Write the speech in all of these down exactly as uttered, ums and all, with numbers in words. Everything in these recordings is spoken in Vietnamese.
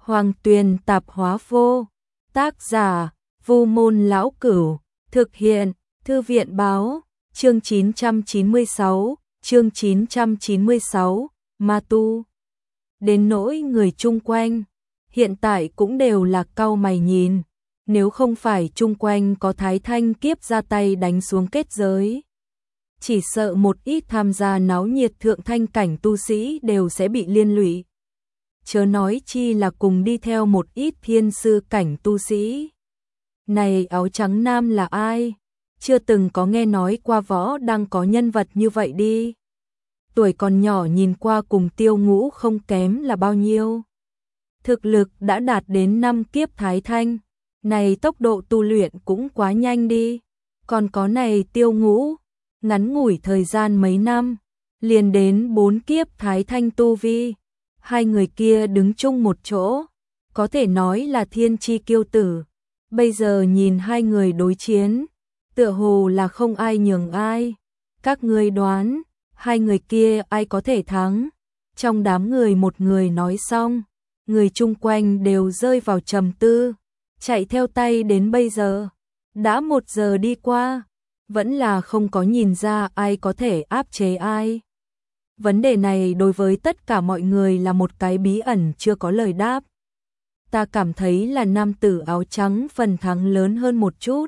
Hoàng Tuyền tạp hóa vô. Tác giả: Vu Môn Lão Cửu. Thực hiện: Thư viện báo. Chương chín trăm chín mươi sáu, chương chín trăm chín mươi sáu, Ma Tu. Đến nỗi người chung quanh, hiện tại cũng đều là cau mày nhìn, nếu không phải chung quanh có Thái Thanh Kiếp ra tay đánh xuống kết giới, chỉ sợ một ít tham gia náo nhiệt thượng thanh cảnh tu sĩ đều sẽ bị liên lụy. Chớ nói chi là cùng đi theo một ít thiên sư cảnh tu sĩ. Này áo trắng nam là ai? Chưa từng có nghe nói qua võ đang có nhân vật như vậy đi. Tuổi còn nhỏ nhìn qua cùng Tiêu Ngũ không kém là bao nhiêu. Thực lực đã đạt đến năm kiếp Thái Thanh. Này tốc độ tu luyện cũng quá nhanh đi. Còn có này Tiêu Ngũ, ngắn ngủi thời gian mấy năm, liền đến bốn kiếp Thái Thanh tu vi. Hai người kia đứng chung một chỗ, có thể nói là thiên chi kiêu tử. Bây giờ nhìn hai người đối chiến, tựa hồ là không ai nhường ai. Các ngươi đoán, hai người kia ai có thể thắng? Trong đám người một người nói xong, người chung quanh đều rơi vào trầm tư. Chạy theo tay đến bây giờ, đã một giờ đi qua, vẫn là không có nhìn ra ai có thể áp chế ai. Vấn đề này đối với tất cả mọi người là một cái bí ẩn chưa có lời đáp. Ta cảm thấy là nam tử áo trắng phần thắng lớn hơn một chút.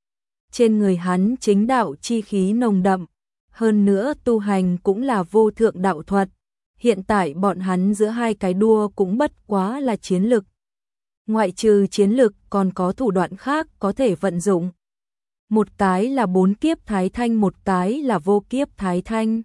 Trên người hắn chính đạo chi khí nồng đậm, hơn nữa tu hành cũng là vô thượng đạo thuật. Hiện tại bọn hắn giữa hai cái đua cũng bất quá là chiến lực. Ngoại trừ chiến lực còn có thủ đoạn khác có thể vận dụng. Một cái là bốn kiếp Thái Thanh, một cái là vô kiếp Thái Thanh.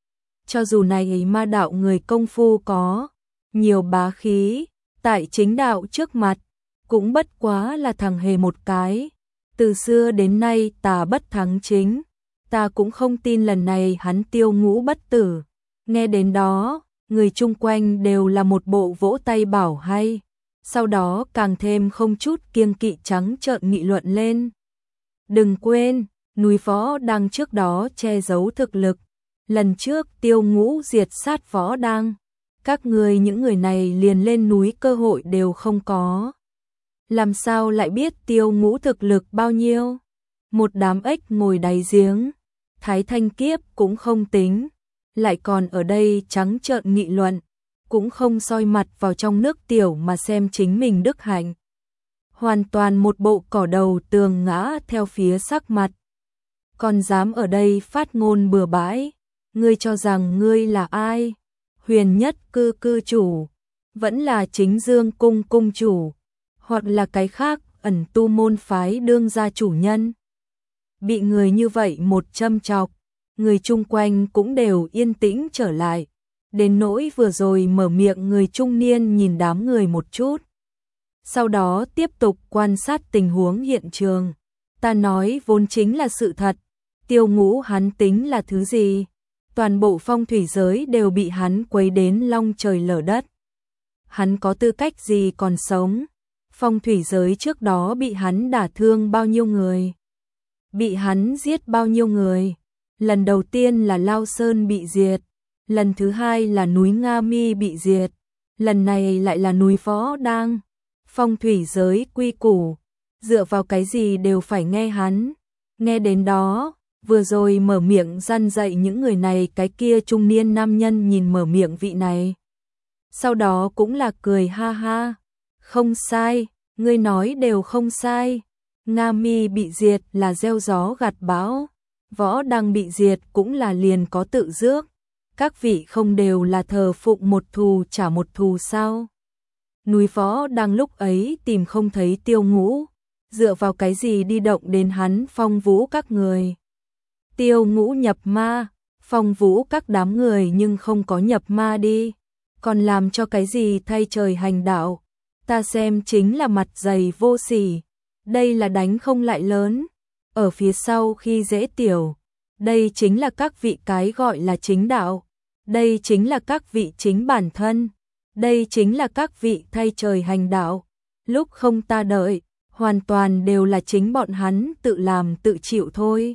Cho dù này ma đạo người công phu có nhiều bá khí, tại chính đạo trước mặt, cũng bất quá là thằng hề một cái. Từ xưa đến nay ta bất thắng chính, ta cũng không tin lần này hắn Tiêu Ngũ bất tử. Nghe đến đó, người chung quanh đều là một bộ vỗ tay bảo hay, sau đó càng thêm không chút kiêng kỵ trắng trợn nghị luận lên. Đừng quên, núi Võ Đang trước đó che giấu thực lực. Lần trước Tiêu Ngũ diệt sát Võ Đang, các người những người này liền lên núi cơ hội đều không có. Làm sao lại biết Tiêu Ngũ thực lực bao nhiêu? Một đám ếch ngồi đáy giếng, Thái Thanh Kiếp cũng không tính, lại còn ở đây trắng trợn nghị luận, cũng không soi mặt vào trong nước tiểu mà xem chính mình đức hạnh. Hoàn toàn một bộ cỏ đầu tường ngã theo phía sắc mặt. Còn dám ở đây phát ngôn bừa bãi, ngươi cho rằng ngươi là ai? Huyền Nhất cư cư chủ, vẫn là Chính Dương cung cung chủ, hoặc là cái khác ẩn tu môn phái đương gia chủ nhân. Bị người như vậy một châm chọc, người chung quanh cũng đều yên tĩnh trở lại. Đến nỗi vừa rồi mở miệng người trung niên nhìn đám người một chút, sau đó tiếp tục quan sát tình huống hiện trường. Ta nói vốn chính là sự thật, Tiêu Ngũ hắn tính là thứ gì? Toàn bộ phong thủy giới đều bị hắn quấy đến long trời lở đất. Hắn có tư cách gì còn sống? Phong thủy giới trước đó bị hắn đả thương bao nhiêu người? Bị hắn giết bao nhiêu người? Lần đầu tiên là Lao Sơn bị diệt, lần thứ hai là núi Nga Mi bị diệt, lần này lại là núi Võ Đang. Phong thủy giới quy củ, dựa vào cái gì đều phải nghe hắn. Nghe đến đó, vừa rồi mở miệng răn dạy những người này cái kia trung niên nam nhân nhìn mở miệng vị này. Sau đó cũng là cười ha ha. Không sai, ngươi nói đều không sai. Nga Mi bị diệt là gieo gió gặt bão, Võ Đang bị diệt cũng là liền có tự rước. Các vị không đều là thờ phụng một thù trả một thù sao? Núi Võ Đang lúc ấy tìm không thấy Tiêu Ngũ, dựa vào cái gì đi động đến hắn Phong Vũ các người? Tiêu Ngũ nhập ma, Phong Vũ các đám người nhưng không có nhập ma đi, còn làm cho cái gì thay trời hành đạo? Ta xem chính là mặt dày vô sỉ, đây là đánh không lại lớn, ở phía sau khi dễ tiểu. Đây chính là các vị cái gọi là chính đạo, đây chính là các vị chính bản thân, đây chính là các vị thay trời hành đạo. Lúc không ta đợi, hoàn toàn đều là chính bọn hắn tự làm tự chịu thôi.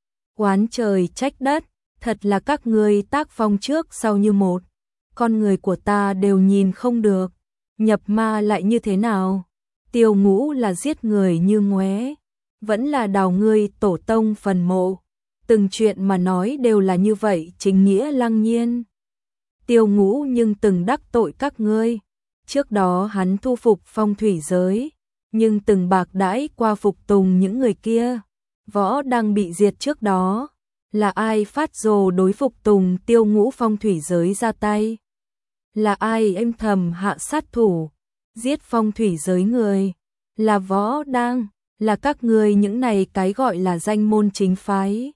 Oán trời trách đất, thật là các ngươi tác phong trước sau như một, con người của ta đều nhìn không được. nhập ma lại như thế nào? Tiêu Ngũ là giết người như ngoé, vẫn là đào ngươi tổ tông phần mộ. Từng chuyện mà nói đều là như vậy, chính nghĩa lăng nhiên. Tiêu Ngũ nhưng từng đắc tội các ngươi. Trước đó hắn thu phục phong thủy giới, nhưng từng bạc đãi qua phục tùng những người kia. Võ đang bị diệt trước đó, là ai phát rồ đối phục tùng Tiêu Ngũ phong thủy giới ra tay? Là ai âm thầm hạ sát thủ, giết phong thủy giới người? Là Võ đang, là các ngươi những này cái gọi là danh môn chính phái.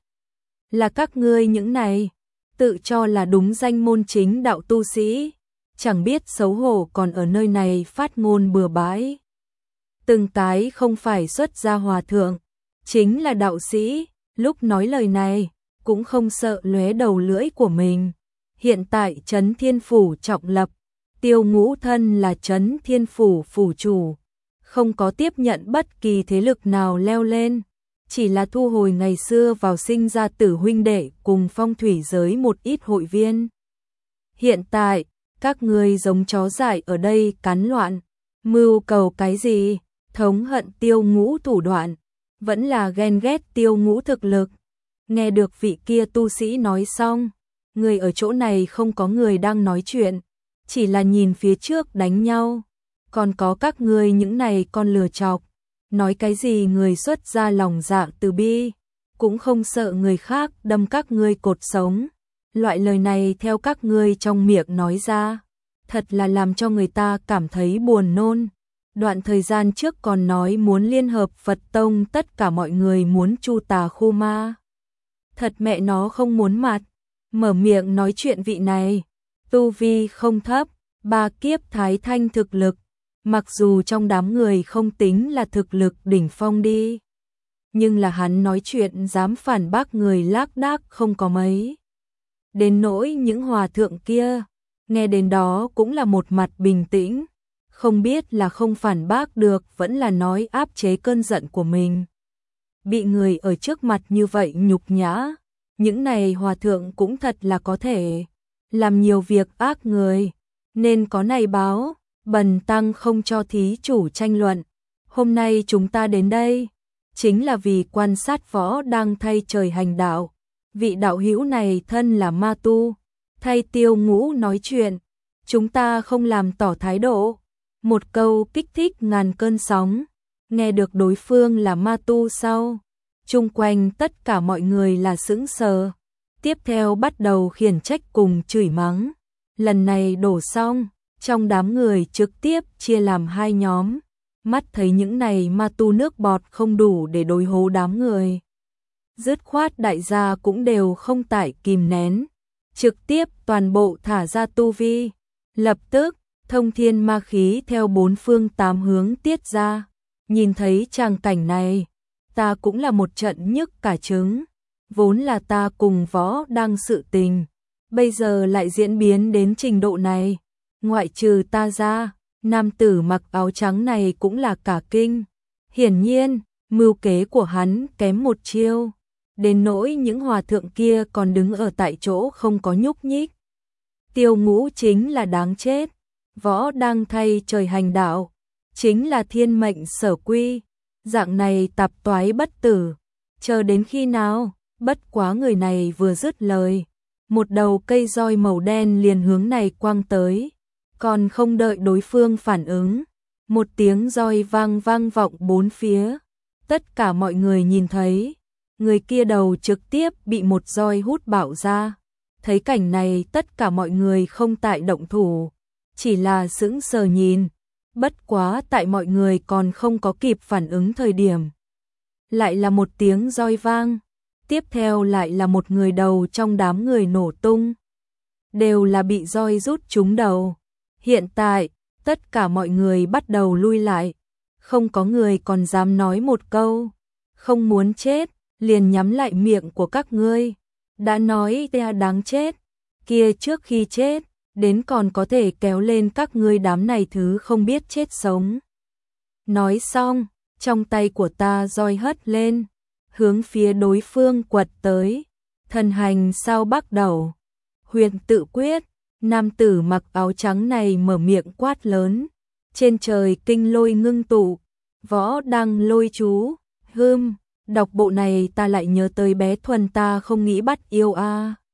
Là các ngươi những này, tự cho là đúng danh môn chính đạo tu sĩ, chẳng biết xấu hổ còn ở nơi này phát ngôn bừa bãi. Từng cái không phải xuất gia hòa thượng, chính là đạo sĩ, lúc nói lời này, cũng không sợ lóe đầu lưỡi của mình. Hiện tại Trấn Thiên Phủ trọng lập, Tiêu Ngũ thân là Trấn Thiên Phủ phủ chủ, không có tiếp nhận bất kỳ thế lực nào leo lên, chỉ là thu hồi ngày xưa vào sinh ra tử huynh đệ cùng phong thủy giới một ít hội viên. Hiện tại, các ngươi giống chó dại ở đây cắn loạn, mưu cầu cái gì? Thống hận Tiêu Ngũ thủ đoạn, vẫn là ghen ghét Tiêu Ngũ thực lực. Nghe được vị kia tu sĩ nói xong, người ở chỗ này không có người đang nói chuyện, chỉ là nhìn phía trước đánh nhau. Còn có các ngươi những này con lừa chọc, nói cái gì người xuất ra lòng dạ từ bi, cũng không sợ người khác đâm các ngươi cột sống. Loại lời này theo các ngươi trong miệng nói ra, thật là làm cho người ta cảm thấy buồn nôn. Đoạn thời gian trước còn nói muốn liên hợp Phật Tông, tất cả mọi người muốn chu tà khu ma. Thật mẹ nó không muốn mặt, mở miệng nói chuyện vị này, tu vi không thấp, ba kiếp thái thanh thực lực, mặc dù trong đám người không tính là thực lực đỉnh phong đi, nhưng là hắn nói chuyện dám phản bác người lác đác không có mấy. Đến nỗi những hòa thượng kia, nghe đến đó cũng là một mặt bình tĩnh, không biết là không phản bác được vẫn là nói áp chế cơn giận của mình. Bị người ở trước mặt như vậy nhục nhã, những này hòa thượng cũng thật là có thể làm nhiều việc ác người, nên có này báo, bần tăng không cho thí chủ tranh luận. Hôm nay chúng ta đến đây, chính là vì quan sát Võ đang thay trời hành đạo. Vị đạo hữu này thân là ma tu, thay Tiêu Ngũ nói chuyện, chúng ta không làm tỏ thái độ. Một câu kích thích ngàn cơn sóng, nghe được đối phương là ma tu sau, chung quanh tất cả mọi người là sững sờ, tiếp theo bắt đầu khiển trách cùng chửi mắng. Lần này đổ xong, trong đám người trực tiếp chia làm hai nhóm, mắt thấy những này ma tu nước bọt không đủ để đối hố đám người. Dứt khoát đại gia cũng đều không tải kìm nén, trực tiếp toàn bộ thả ra tu vi, lập tức thông thiên ma khí theo bốn phương tám hướng tiết ra. Nhìn thấy tràng cảnh này, ta cũng là một trận nhức cả trứng, vốn là ta cùng Võ đang sự tình, bây giờ lại diễn biến đến trình độ này. Ngoại trừ ta ra, nam tử mặc áo trắng này cũng là cả kinh. Hiển nhiên, mưu kế của hắn kém một chiêu, đến nỗi những hòa thượng kia còn đứng ở tại chỗ không có nhúc nhích. Tiêu Ngũ chính là đáng chết, Võ đang thay trời hành đạo, chính là thiên mệnh sở quy, dạng này tạp toái bất tử, chờ đến khi nào? Bất quá người này vừa dứt lời, một đầu cây roi màu đen liền hướng này quăng tới, còn không đợi đối phương phản ứng, một tiếng roi vang vang vọng bốn phía. Tất cả mọi người nhìn thấy, người kia đầu trực tiếp bị một roi hút bạo ra. Thấy cảnh này tất cả mọi người không tại động thủ, chỉ là sững sờ nhìn. Bất quá tại mọi người còn không có kịp phản ứng thời điểm, lại là một tiếng roi vang, tiếp theo lại là một người đầu trong đám người nổ tung, đều là bị roi rút trúng đầu. Hiện tại, tất cả mọi người bắt đầu lui lại, không có người còn dám nói một câu, không muốn chết, liền nhắm lại miệng của các ngươi. Đã nói ta đáng chết, kia trước khi chết, đến còn có thể kéo lên các ngươi đám này thứ không biết chết sống. Nói xong, trong tay của ta roi hất lên, hướng phía đối phương quật tới. Thần hành sao bắt đầu, huyền tự quyết, nam tử mặc áo trắng này mở miệng quát lớn, trên trời kinh lôi ngưng tụ, võ đăng lôi chú, hươm, đọc bộ này ta lại nhớ tới bé Thuần ta không nghĩ bắt yêu a.